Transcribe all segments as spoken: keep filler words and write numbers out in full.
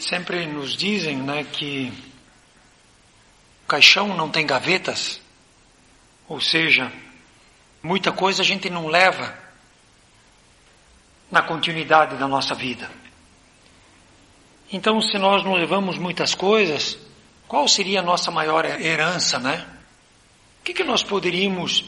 Sempre nos dizem, né, que o caixão não tem gavetas, ou seja, muita coisa a gente não leva na continuidade da nossa vida. Então, se nós não levamos muitas coisas, qual seria a nossa maior herança, né? O que, que nós poderíamos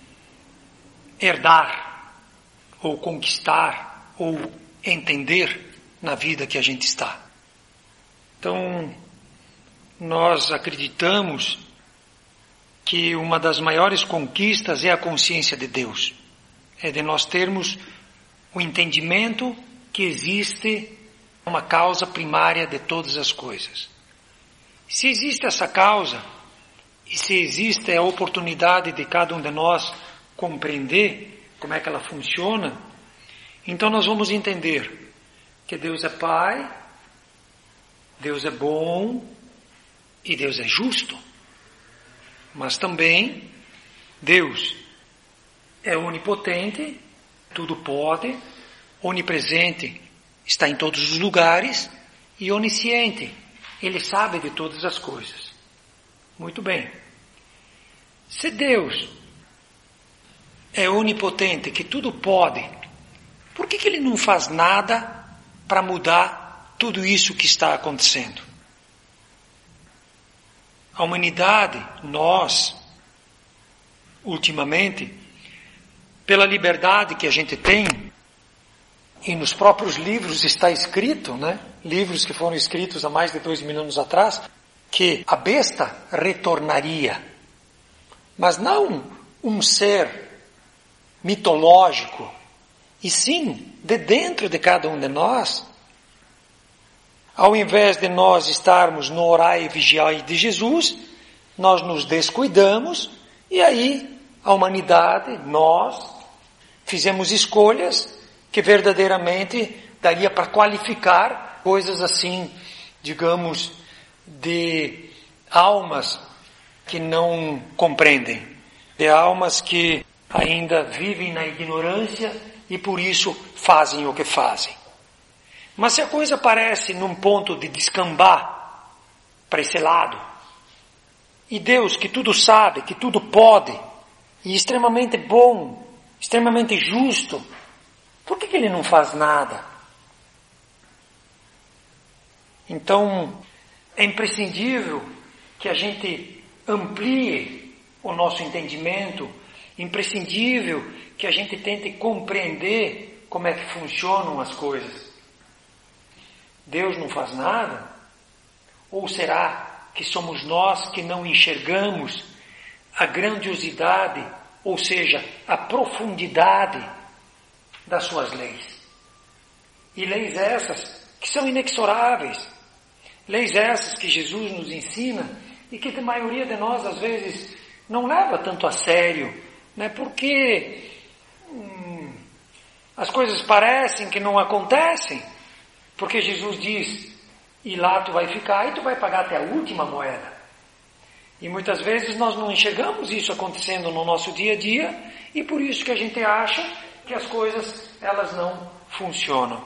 herdar, ou conquistar, ou entender na vida que a gente está? Então, nós acreditamos que uma das maiores conquistas é a consciência de Deus. É de nós termos o entendimento que existe uma causa primária de todas as coisas. Se existe essa causa, e se existe a oportunidade de cada um de nós compreender como é que ela funciona, então nós vamos entender que Deus é Pai, Deus é bom e Deus é justo. Mas também Deus é onipotente, tudo pode, onipresente, está em todos os lugares, e onisciente, Ele sabe de todas as coisas. Muito bem. Se Deus é onipotente, que tudo pode, por que que Ele não faz nada para mudar tudo isso que está acontecendo? A humanidade, nós, ultimamente, pela liberdade que a gente tem, e nos próprios livros está escrito, né? Livros que foram escritos há mais de dois mil anos atrás, que a besta retornaria, mas não um ser mitológico, e sim de dentro de cada um de nós. Ao invés de nós estarmos no orai e vigiai de Jesus, nós nos descuidamos, e aí a humanidade, nós, fizemos escolhas que verdadeiramente daria para qualificar coisas assim, digamos, de almas que não compreendem, de almas que ainda vivem na ignorância e por isso fazem o que fazem. Mas se a coisa parece num ponto de descambar para esse lado, e Deus que tudo sabe, que tudo pode, e extremamente bom, extremamente justo, por que que Ele não faz nada? Então, é imprescindível que a gente amplie o nosso entendimento, imprescindível que a gente tente compreender como é que funcionam as coisas. Deus não faz nada? Ou será que somos nós que não enxergamos a grandiosidade, ou seja, a profundidade das suas leis? E leis essas que são inexoráveis, leis essas que Jesus nos ensina e que a maioria de nós às vezes não leva tanto a sério, né? Porque hum, as coisas parecem que não acontecem, porque Jesus diz, e lá tu vai ficar e tu vai pagar até a última moeda. E muitas vezes nós não enxergamos isso acontecendo no nosso dia a dia, e por isso que a gente acha que as coisas, elas não funcionam.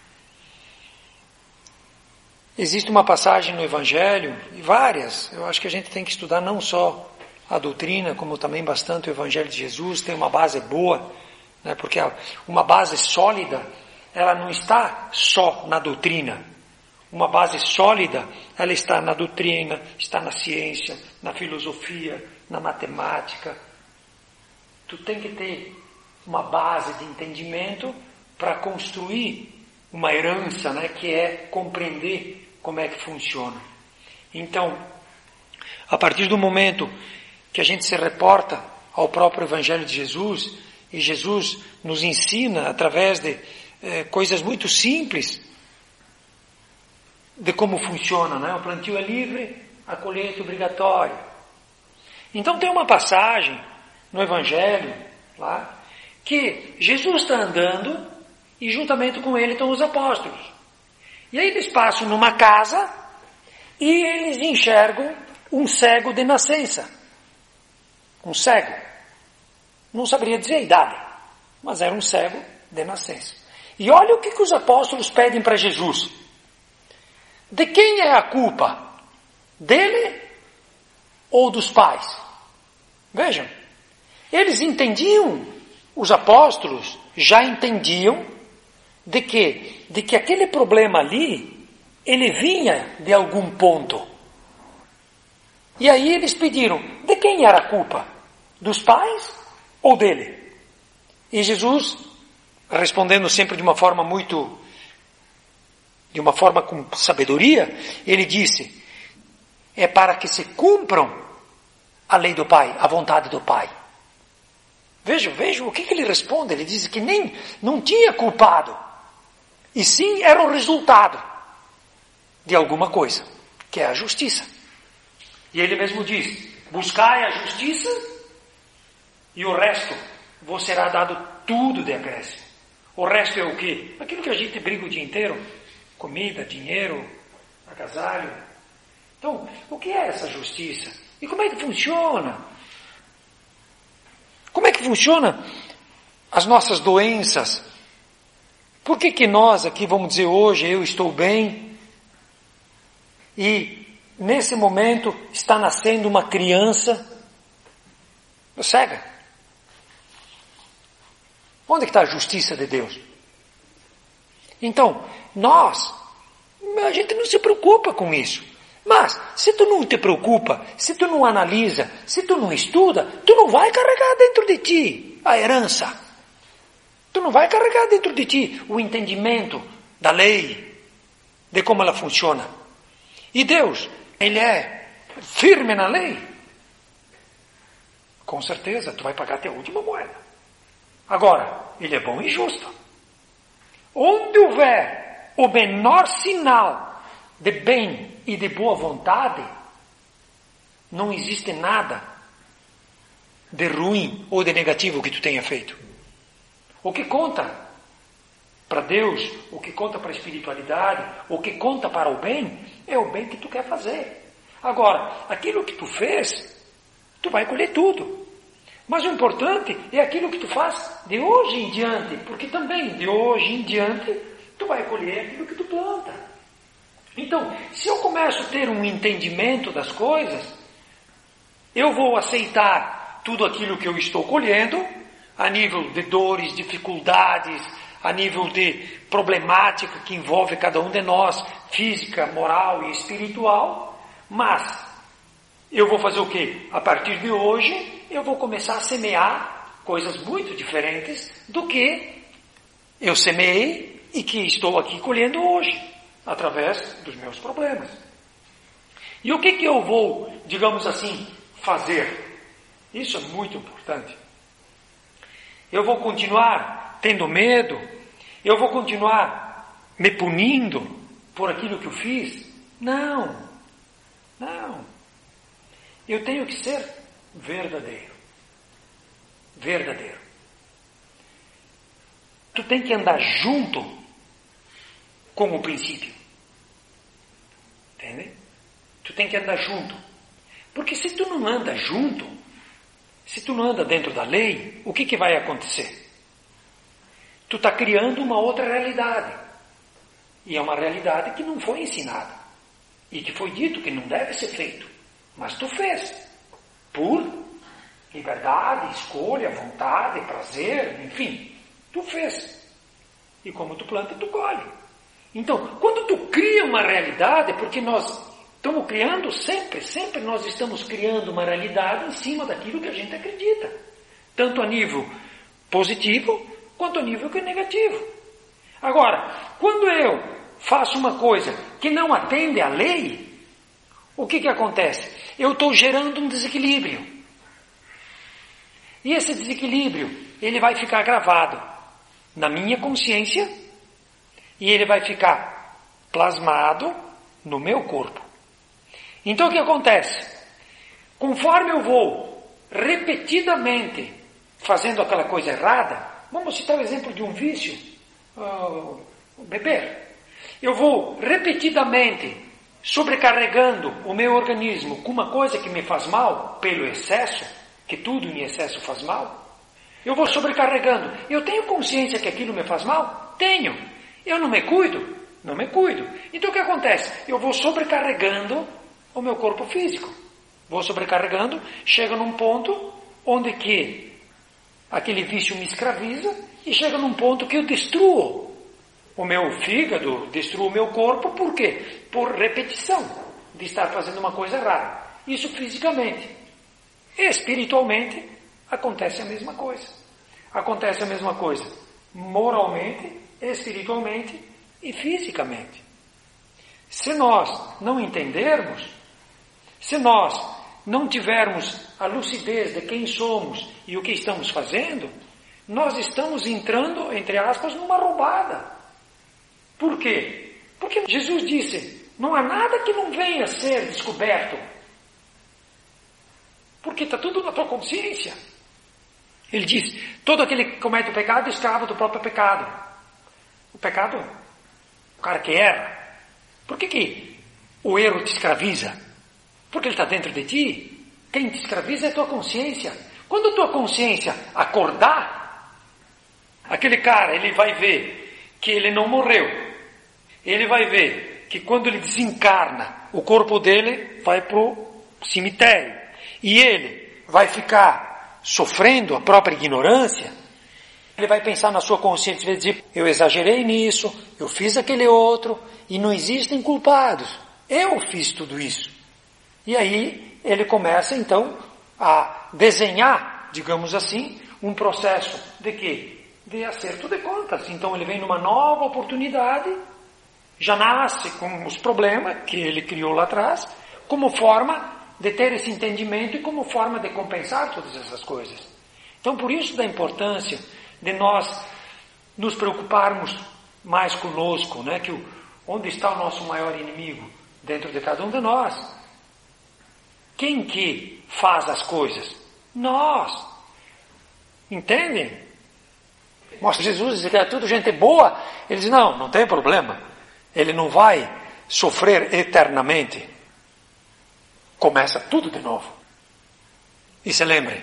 Existe uma passagem no Evangelho, e várias, eu acho que a gente tem que estudar não só a doutrina, como também bastante o Evangelho de Jesus, tem uma base boa, né, porque uma base sólida, ela não está só na doutrina. Uma base sólida, ela está na doutrina, está na ciência, na filosofia, na matemática. Tu tem que ter uma base de entendimento para construir uma herança, né, que é compreender como é que funciona. Então, a partir do momento que a gente se reporta ao próprio Evangelho de Jesus, e Jesus nos ensina através de eh, coisas muito simples de como funciona, né? O plantio é livre, a colheita é obrigatória. Então tem uma passagem no Evangelho lá, que Jesus está andando e juntamente com ele estão os apóstolos. E aí eles passam numa casa e eles enxergam um cego de nascença. Um cego. Não saberia dizer a idade, mas era um cego de nascença. E olha o que, que os apóstolos pedem para Jesus. De quem é a culpa? Dele ou dos pais? Vejam, eles entendiam, os apóstolos já entendiam de que, de que aquele problema ali, ele vinha de algum ponto. E aí eles pediram, de quem era a culpa? Dos pais ou dele? E Jesus, respondendo sempre de uma forma muito, de uma forma com sabedoria, ele disse, é para que se cumpram a lei do Pai, a vontade do Pai. Vejam, vejam o que, que ele responde. Ele diz que nem, não tinha culpado, e sim era o resultado de alguma coisa, que é a justiça. E ele mesmo diz, buscai a justiça e o resto vos será dado tudo de acréscimo. O resto é o quê? Aquilo que a gente briga o dia inteiro. Comida, dinheiro, agasalho. Então, o que é essa justiça? E como é que funciona? Como é que funciona as nossas doenças? Por que que nós aqui vamos dizer hoje, eu estou bem, e nesse momento está nascendo uma criança cega? Onde está a justiça de Deus? Então, nós, a gente não se preocupa com isso. Mas, se tu não te preocupa, se tu não analisa, se tu não estuda, tu não vai carregar dentro de ti a herança. Tu não vai carregar dentro de ti o entendimento da lei, de como ela funciona. E Deus, Ele é firme na lei. Com certeza, tu vai pagar até a última moeda. Agora, Ele é bom e justo. Onde houver o menor sinal de bem e de boa vontade, não existe nada de ruim ou de negativo que tu tenha feito. O que conta para Deus, o que conta para a espiritualidade, o que conta para o bem, é o bem que tu quer fazer. Agora, aquilo que tu fez, tu vai colher tudo. Mas o importante é aquilo que tu faz de hoje em diante, porque também de hoje em diante, tu vai colher aquilo que tu planta. Então, se eu começo a ter um entendimento das coisas, eu vou aceitar tudo aquilo que eu estou colhendo, a nível de dores, dificuldades, a nível de problemática que envolve cada um de nós, física, moral e espiritual, mas eu vou fazer o quê? A partir de hoje, eu vou começar a semear coisas muito diferentes do que eu semeei e que estou aqui colhendo hoje, através dos meus problemas. E o que que eu vou, digamos assim, fazer? Isso é muito importante. Eu vou continuar tendo medo? Eu vou continuar me punindo por aquilo que eu fiz? Não. Não. Eu tenho que ser verdadeiro. Verdadeiro. Tu tem que andar junto com o princípio. Entende? Tu tem que andar junto. Porque se tu não anda junto, se tu não anda dentro da lei, o que que vai acontecer? Tu está criando uma outra realidade. E é uma realidade que não foi ensinada. E que foi dito que não deve ser feito. Mas tu fez. Por liberdade, escolha, vontade, prazer, enfim. Tu fez. E como tu planta, tu colhe. Então, quando tu cria uma realidade, porque nós estamos criando sempre, sempre nós estamos criando uma realidade em cima daquilo que a gente acredita. Tanto a nível positivo, quanto a nível que é negativo. Agora, quando eu faço uma coisa que não atende à lei, o que que acontece? Eu estou gerando um desequilíbrio. E esse desequilíbrio, ele vai ficar gravado na minha consciência e ele vai ficar plasmado no meu corpo. Então o que acontece? Conforme eu vou repetidamente fazendo aquela coisa errada, vamos citar o exemplo de um vício, uh, beber. Eu vou repetidamente sobrecarregando o meu organismo com uma coisa que me faz mal, pelo excesso, que tudo em excesso faz mal. Eu vou sobrecarregando. Eu tenho consciência que aquilo me faz mal? Tenho. Eu não me cuido? Não me cuido. Então o que acontece? Eu vou sobrecarregando o meu corpo físico. Vou sobrecarregando, chega num ponto onde que aquele vício me escraviza e chega num ponto que eu destruo o meu fígado, destruo o meu corpo. Por quê? Por repetição de estar fazendo uma coisa errada. Isso fisicamente. Espiritualmente acontece a mesma coisa. Acontece a mesma coisa moralmente, espiritualmente e fisicamente. Se nós não entendermos, se nós não tivermos a lucidez de quem somos e o que estamos fazendo, nós estamos entrando, entre aspas, numa roubada. Por quê? Porque Jesus disse, não há nada que não venha a ser descoberto. Porque está tudo na tua consciência. Ele diz, todo aquele que comete o pecado é escravo do próprio pecado. O pecado, o cara que erra. Por que que o erro te escraviza? Porque ele está dentro de ti. Quem te escraviza é a tua consciência. Quando a tua consciência acordar, aquele cara, ele vai ver que ele não morreu. Ele vai ver que quando ele desencarna, o corpo dele vai para o cemitério. E ele vai ficar sofrendo a própria ignorância. Ele vai pensar na sua consciência e vai dizer, eu exagerei nisso, eu fiz aquele outro, e não existem culpados. Eu fiz tudo isso. E aí ele começa então a desenhar, digamos assim, um processo de quê? De acerto de contas. Então ele vem numa nova oportunidade, já nasce com os problemas que ele criou lá atrás, como forma de ter esse entendimento e como forma de compensar todas essas coisas. Então por isso da importância de nós nos preocuparmos mais conosco, né? Que o, onde está o nosso maior inimigo? Dentro de cada um de nós. Quem que faz as coisas? Nós. Entendem? Mostra Jesus diz que é tudo gente boa. Ele diz, não, não tem problema. Ele não vai sofrer eternamente. Começa tudo de novo. E se lembre,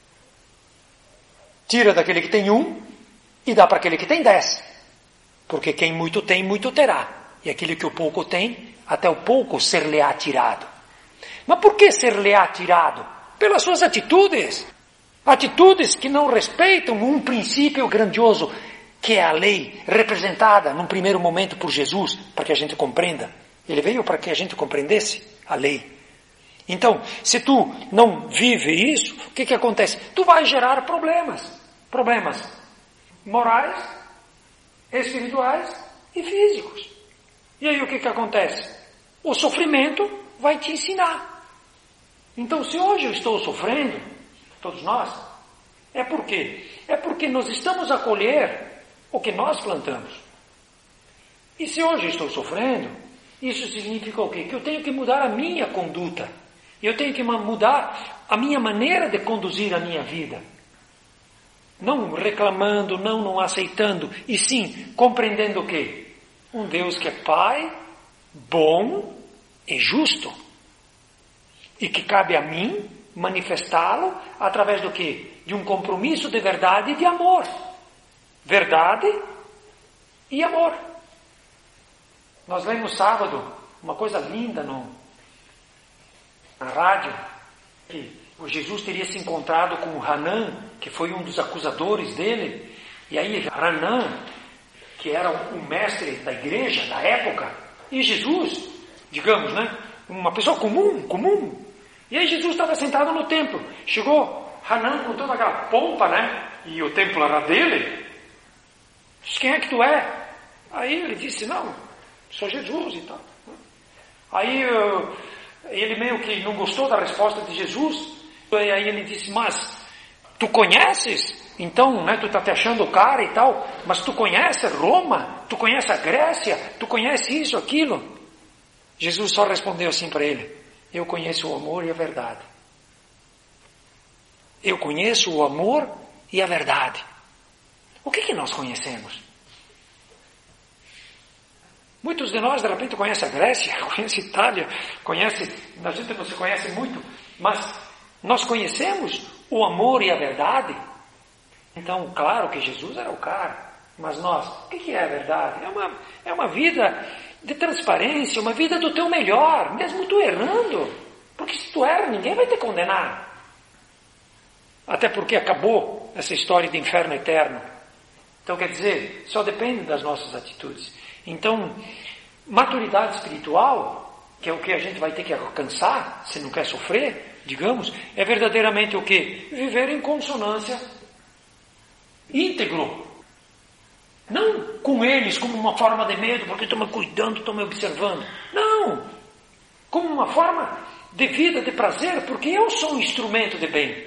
tira daquele que tem um e dá para aquele que tem dez. Porque quem muito tem, muito terá. E aquele que o pouco tem, até o pouco ser-lhe-á tirado. Mas por que ser-lhe-á tirado? Pelas suas atitudes. Atitudes que não respeitam um princípio grandioso, que é a lei, representada num primeiro momento por Jesus, para que a gente compreenda. Ele veio para que a gente compreendesse a lei. Então, se tu não vive isso, o que que acontece? Tu vai gerar problemas. Problemas morais, espirituais e físicos. E aí o que que acontece? O sofrimento vai te ensinar. Então, se hoje eu estou sofrendo, todos nós, é por quê? É porque nós estamos a colher o que nós plantamos. E se hoje eu estou sofrendo, isso significa o quê? Que eu tenho que mudar a minha conduta. Eu tenho que mudar a minha maneira de conduzir a minha vida. Não reclamando, não, não aceitando, e sim compreendendo o quê? Um Deus que é Pai, bom e justo. E que cabe a mim manifestá-lo através do quê? De um compromisso de verdade e de amor. Verdade e amor. Nós lemos sábado uma coisa linda no na rádio, que o Jesus teria se encontrado com Hanan, que foi um dos acusadores dele, e aí Hanan, que era o mestre da igreja da época, e Jesus, digamos, né, uma pessoa comum, comum, e aí Jesus estava sentado no templo, chegou Hanan com toda aquela pompa, né, e o templo era dele, disse, quem é que tu é? Aí ele disse, não, sou Jesus e tal. Aí eu ele meio que não gostou da resposta de Jesus, e aí ele disse, mas tu conheces? Então, né, tu está te achando o cara e tal, mas tu conhece Roma? Tu conhece a Grécia? Tu conhece isso, aquilo? Jesus só respondeu assim para ele, eu conheço o amor e a verdade. Eu conheço o amor e a verdade. O que que nós conhecemos? Muitos de nós, de repente, conhecem a Grécia, conhecem a Itália, conhecem, a gente não se conhece muito, mas nós conhecemos o amor e a verdade. Então, claro que Jesus era o cara. Mas nós, o que é a verdade? É uma, é uma vida de transparência, uma vida do teu melhor, mesmo tu errando. Porque se tu erra, ninguém vai te condenar. Até porque acabou essa história de inferno eterno. Então, quer dizer, só depende das nossas atitudes. Então, maturidade espiritual, que é o que a gente vai ter que alcançar, se não quer sofrer, digamos, é verdadeiramente o quê? Viver em consonância íntegro. Não com eles como uma forma de medo, porque estão me cuidando, estão me observando. Não! Como uma forma de vida, de prazer, porque eu sou um instrumento de bem.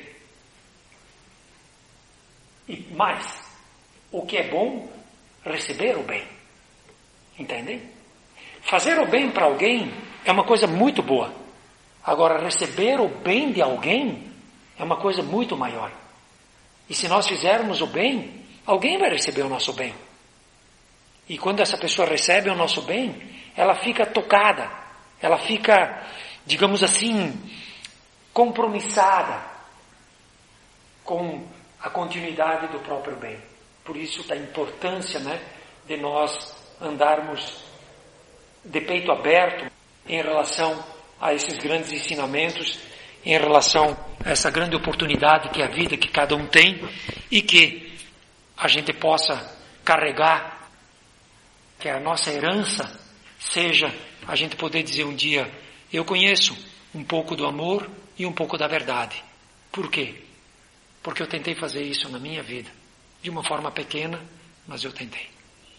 E mais, o que é bom, receber o bem. Entendem? Fazer o bem para alguém é uma coisa muito boa. Agora, receber o bem de alguém é uma coisa muito maior. E se nós fizermos o bem, alguém vai receber o nosso bem. E quando essa pessoa recebe o nosso bem, ela fica tocada, ela fica, digamos assim, compromissada com a continuidade do próprio bem. Por isso da importância, né, de nós andarmos de peito aberto em relação a esses grandes ensinamentos, em relação a essa grande oportunidade que é a vida que cada um tem e que a gente possa carregar, que a nossa herança seja a gente poder dizer um dia, eu conheço um pouco do amor e um pouco da verdade. Por quê? Porque eu tentei fazer isso na minha vida, de uma forma pequena, mas eu tentei.